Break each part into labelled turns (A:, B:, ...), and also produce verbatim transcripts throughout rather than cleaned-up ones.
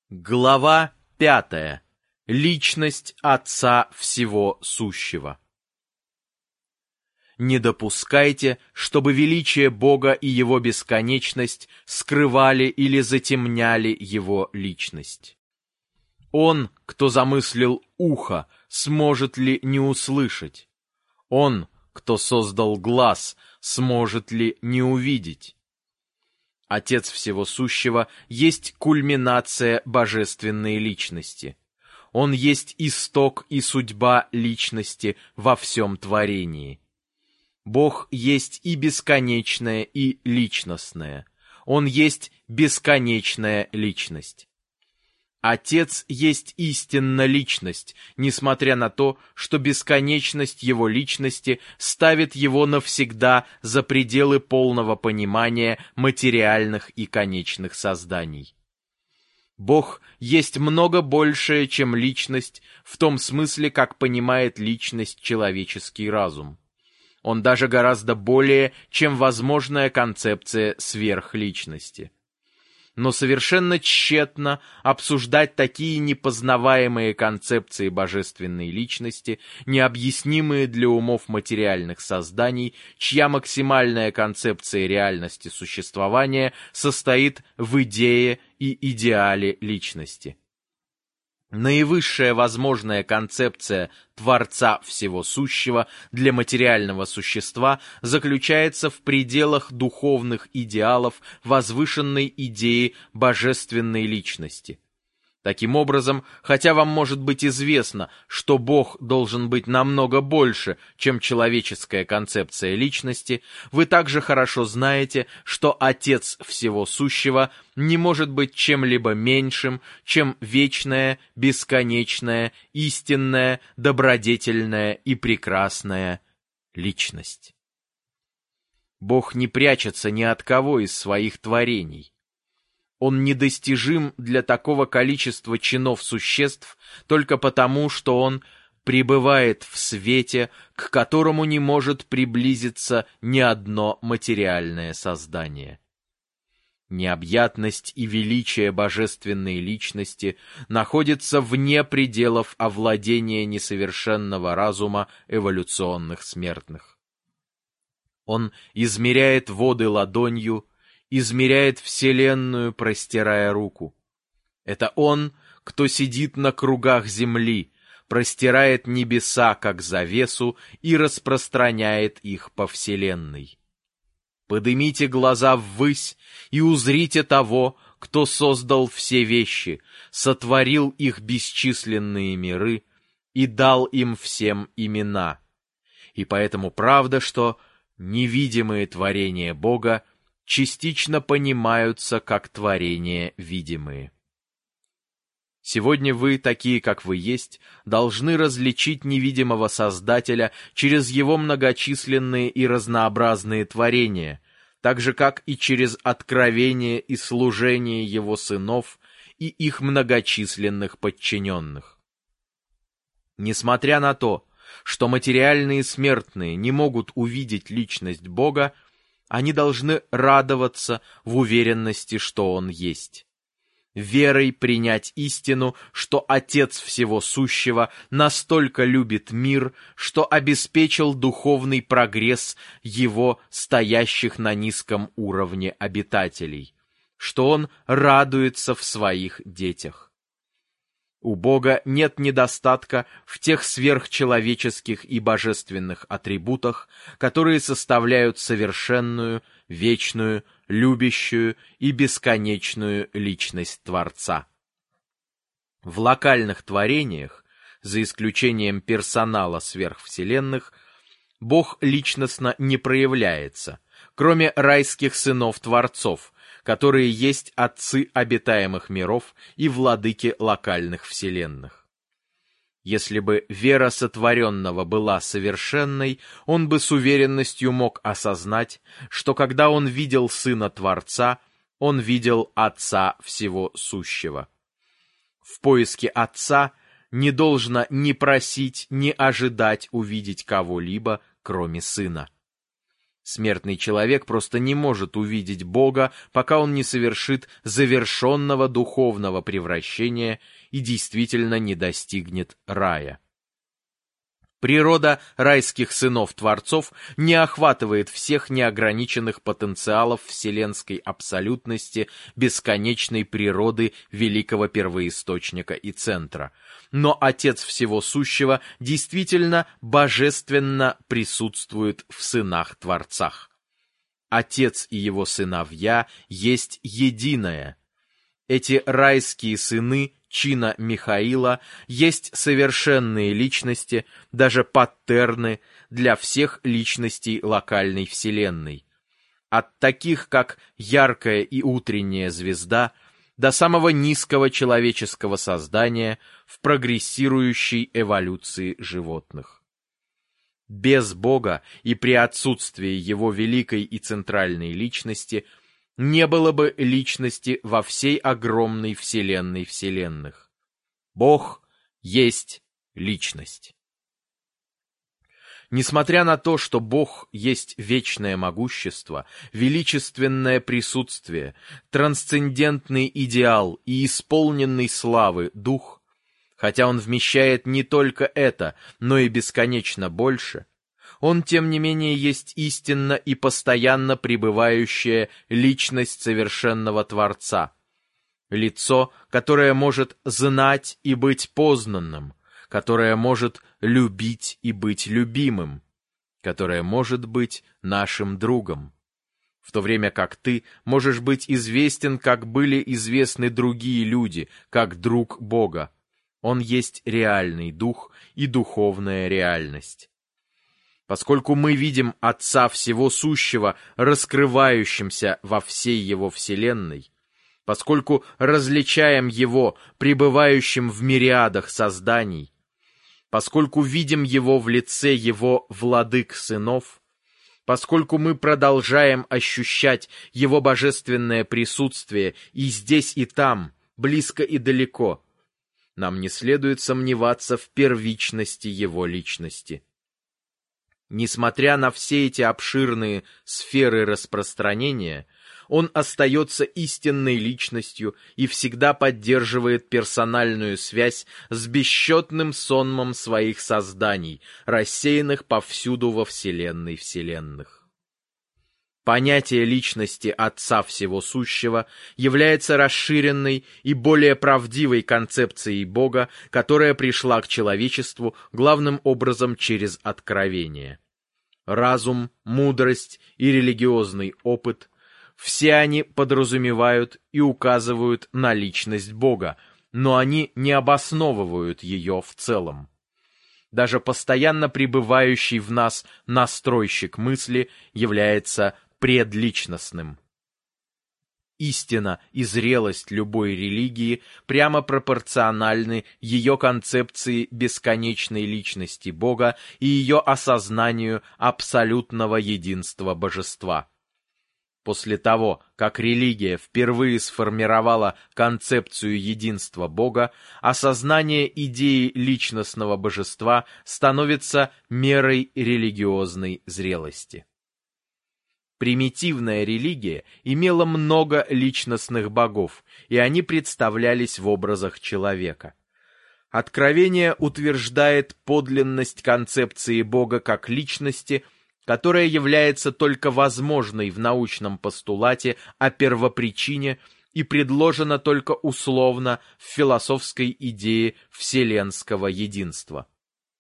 A: Глава пятая. Личность Отца Всего Сущего. Не допускайте, чтобы величие Бога и Его бесконечность скрывали или затемняли Его личность. Он, кто замыслил ухо, сможет ли не услышать? Он, кто создал глаз, сможет ли не увидеть? Отец Всего Сущего есть кульминация божественной личности. Он есть исток и судьба личности во всем творении. Бог есть и бесконечное, и личностное. Он есть бесконечная личность. Отец есть истинно личность, несмотря на то, что бесконечность его личности ставит его навсегда за пределы полного понимания материальных и конечных созданий. Бог есть много большее, чем личность, в том смысле, как понимает личность человеческий разум. Он даже гораздо более, чем возможная концепция сверхличности. Но совершенно тщетно обсуждать такие непознаваемые концепции божественной личности, необъяснимые для умов материальных созданий, чья максимальная концепция реальности существования состоит в идее и идеале личности. Наивысшая возможная концепция Творца Всего Сущего для материального существа заключается в пределах духовных идеалов возвышенной идеи божественной личности. Таким образом, хотя вам может быть известно, что Бог должен быть намного больше, чем человеческая концепция личности, вы также хорошо знаете, что Отец Всего Сущего не может быть чем-либо меньшим, чем вечная, бесконечная, истинная, добродетельная и прекрасная личность. Бог не прячется ни от кого из своих творений. Он недостижим для такого количества чинов существ только потому, что он пребывает в свете, к которому не может приблизиться ни одно материальное создание. Необъятность и величие божественной личности находятся вне пределов овладения несовершенного разума эволюционных смертных. Он измеряет воды ладонью, измеряет вселенную, простирая руку. Это он, кто сидит на кругах земли, простирает небеса, как завесу, и распространяет их по вселенной. Подымите глаза ввысь и узрите того, кто создал все вещи, сотворил их бесчисленные миры и дал им всем имена. И поэтому правда, что невидимые творения Бога частично понимаются как творения видимые. Сегодня вы, такие как вы есть, должны различить невидимого Создателя через его многочисленные и разнообразные творения, так же как и через откровение и служение его сынов и их многочисленных подчиненных. Несмотря на то, что материальные смертные не могут увидеть личность Бога, они должны радоваться в уверенности, что Он есть. Верой принять истину, что Отец Всего Сущего настолько любит мир, что обеспечил духовный прогресс его стоящих на низком уровне обитателей, что Он радуется в своих детях. У Бога нет недостатка в тех сверхчеловеческих и божественных атрибутах, которые составляют совершенную, вечную, любящую и бесконечную личность Творца. В локальных творениях, за исключением персонала сверхвселенных, Бог личностно не проявляется, кроме райских сынов-творцов, которые есть отцы обитаемых миров и владыки локальных вселенных. Если бы вера сотворенного была совершенной, он бы с уверенностью мог осознать, что когда он видел Сына Творца, он видел Отца Всего Сущего. В поиске Отца не должно ни просить, ни ожидать увидеть кого-либо, кроме Сына. Смертный человек просто не может увидеть Бога, пока он не совершит завершенного духовного превращения и действительно не достигнет рая. Природа райских сынов-творцов не охватывает всех неограниченных потенциалов вселенской абсолютности бесконечной природы великого первоисточника и центра. Но Отец Всего Сущего действительно божественно присутствует в сынах-творцах. Отец и его сыновья есть единое. Эти райские сыны чина Михаила есть совершенные личности, даже паттерны для всех личностей локальной вселенной. От таких, как яркая и утренняя звезда, до самого низкого человеческого создания в прогрессирующей эволюции животных. Без Бога и при отсутствии Его великой и центральной личности не было бы личности во всей огромной вселенной вселенных. Бог есть личность. Несмотря на то, что Бог есть вечное могущество, величественное присутствие, трансцендентный идеал и исполненный славы Дух, хотя Он вмещает не только это, но и бесконечно больше, Он, тем не менее, есть истинно и постоянно пребывающая личность совершенного Творца, лицо, которое может знать и быть познанным, которое может любить и быть любимым, которое может быть нашим другом, в то время как ты можешь быть известен, как были известны другие люди, как друг Бога. Он есть реальный дух и духовная реальность. Поскольку мы видим Отца Всего Сущего раскрывающимся во всей Его вселенной, поскольку различаем Его пребывающим в мириадах созданий, поскольку видим Его в лице Его владык сынов, поскольку мы продолжаем ощущать Его божественное присутствие и здесь, и там, близко и далеко, нам не следует сомневаться в первичности Его личности. Несмотря на все эти обширные сферы распространения, Он остается истинной личностью и всегда поддерживает персональную связь с бесчетным сонмом своих созданий, рассеянных повсюду во вселенной вселенных. Понятие личности Отца Всего Сущего является расширенной и более правдивой концепцией Бога, которая пришла к человечеству главным образом через откровение. Разум, мудрость и религиозный опыт – все они подразумевают и указывают на личность Бога, но они не обосновывают ее в целом. Даже постоянно пребывающий в нас настройщик мысли является предличностным. Истина и зрелость любой религии прямо пропорциональны ее концепции бесконечной личности Бога и ее осознанию абсолютного единства Божества. После того, как религия впервые сформировала концепцию единства Бога, осознание идеи личностного божества становится мерой религиозной зрелости. Примитивная религия имела много личностных богов, и они представлялись в образах человека. Откровение утверждает подлинность концепции Бога как личности, которая является только возможной в научном постулате о первопричине и предложена только условно в философской идее вселенского единства.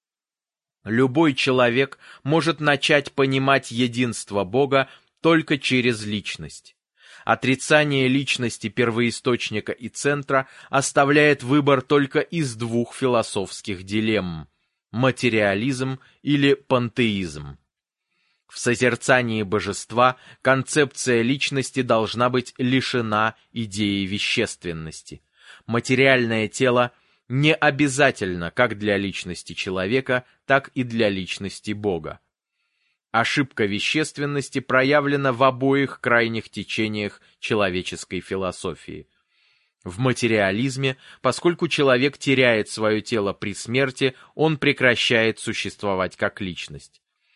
A: Любой человек может начать понимать единство Бога только через личность. Отрицание личности первоисточника и центра оставляет выбор только из двух философских дилемм – материализм или пантеизм. В созерцании божества концепция личности должна быть лишена идеи вещественности. Материальное тело не обязательно как для личности человека, так и для личности Бога. Ошибка вещественности проявлена в обоих крайних течениях человеческой философии. В материализме, поскольку человек теряет свое тело при смерти, он прекращает существовать как личность.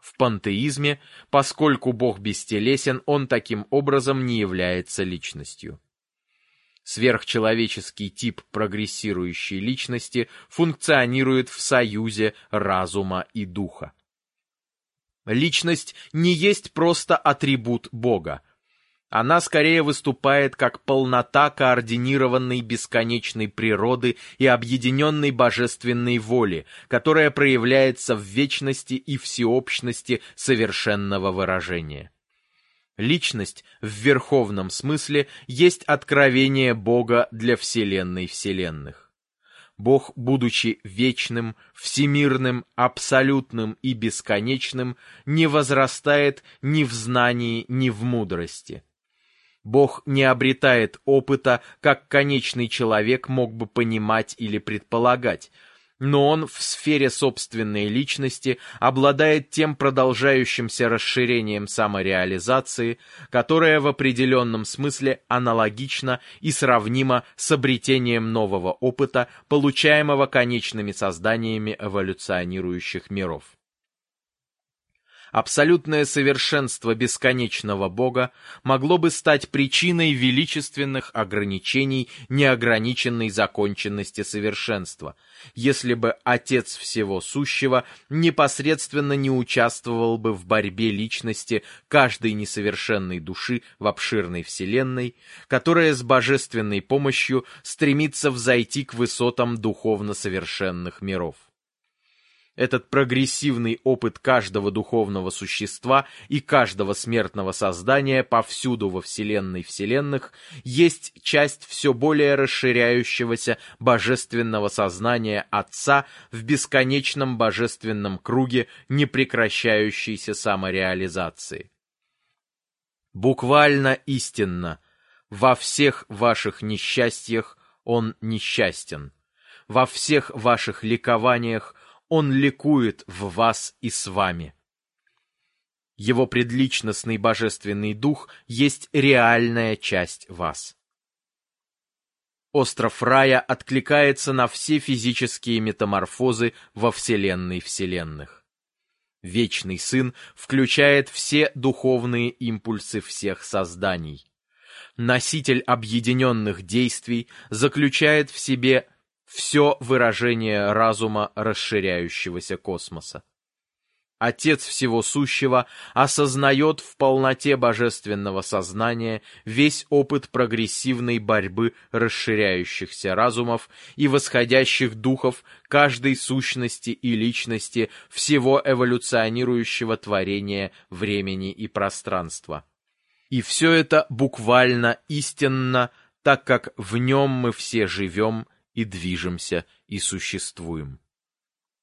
A: В пантеизме, поскольку Бог бестелесен, он таким образом не является личностью. Сверхчеловеческий тип прогрессирующей личности функционирует в союзе разума и духа. Личность не есть просто атрибут Бога. Она скорее выступает как полнота координированной бесконечной природы и объединенной божественной воли, которая проявляется в вечности и всеобщности совершенного выражения. Личность в верховном смысле есть откровение Бога для вселенной вселенных. Бог, будучи вечным, всемирным, абсолютным и бесконечным, не возрастает ни в знании, ни в мудрости. Бог не обретает опыта, как конечный человек мог бы понимать или предполагать, но он в сфере собственной личности обладает тем продолжающимся расширением самореализации, которое в определенном смысле аналогично и сравнимо с обретением нового опыта, получаемого конечными созданиями эволюционирующих миров. Абсолютное совершенство бесконечного Бога могло бы стать причиной величественных ограничений неограниченной законченности совершенства, если бы Отец Всего Сущего непосредственно не участвовал бы в борьбе личности каждой несовершенной души в обширной вселенной, которая с божественной помощью стремится взойти к высотам духовно совершенных миров. Этот прогрессивный опыт каждого духовного существа и каждого смертного создания повсюду во вселенной вселенных есть часть все более расширяющегося божественного сознания Отца в бесконечном божественном круге непрекращающейся самореализации. Буквально истинно, во всех ваших несчастьях Он несчастен, во всех ваших ликованиях Он ликует в вас и с вами. Его предличностный божественный дух есть реальная часть вас. Остров рая откликается на все физические метаморфозы во вселенной вселенных. Вечный Сын включает все духовные импульсы всех созданий. Носитель объединенных действий заключает в себе все выражение разума расширяющегося космоса. Отец Всего Сущего осознает в полноте божественного сознания весь опыт прогрессивной борьбы расширяющихся разумов и восходящих духов каждой сущности и личности всего эволюционирующего творения времени и пространства. И все это буквально истинно, так как в нем мы все живем и движемся, и существуем.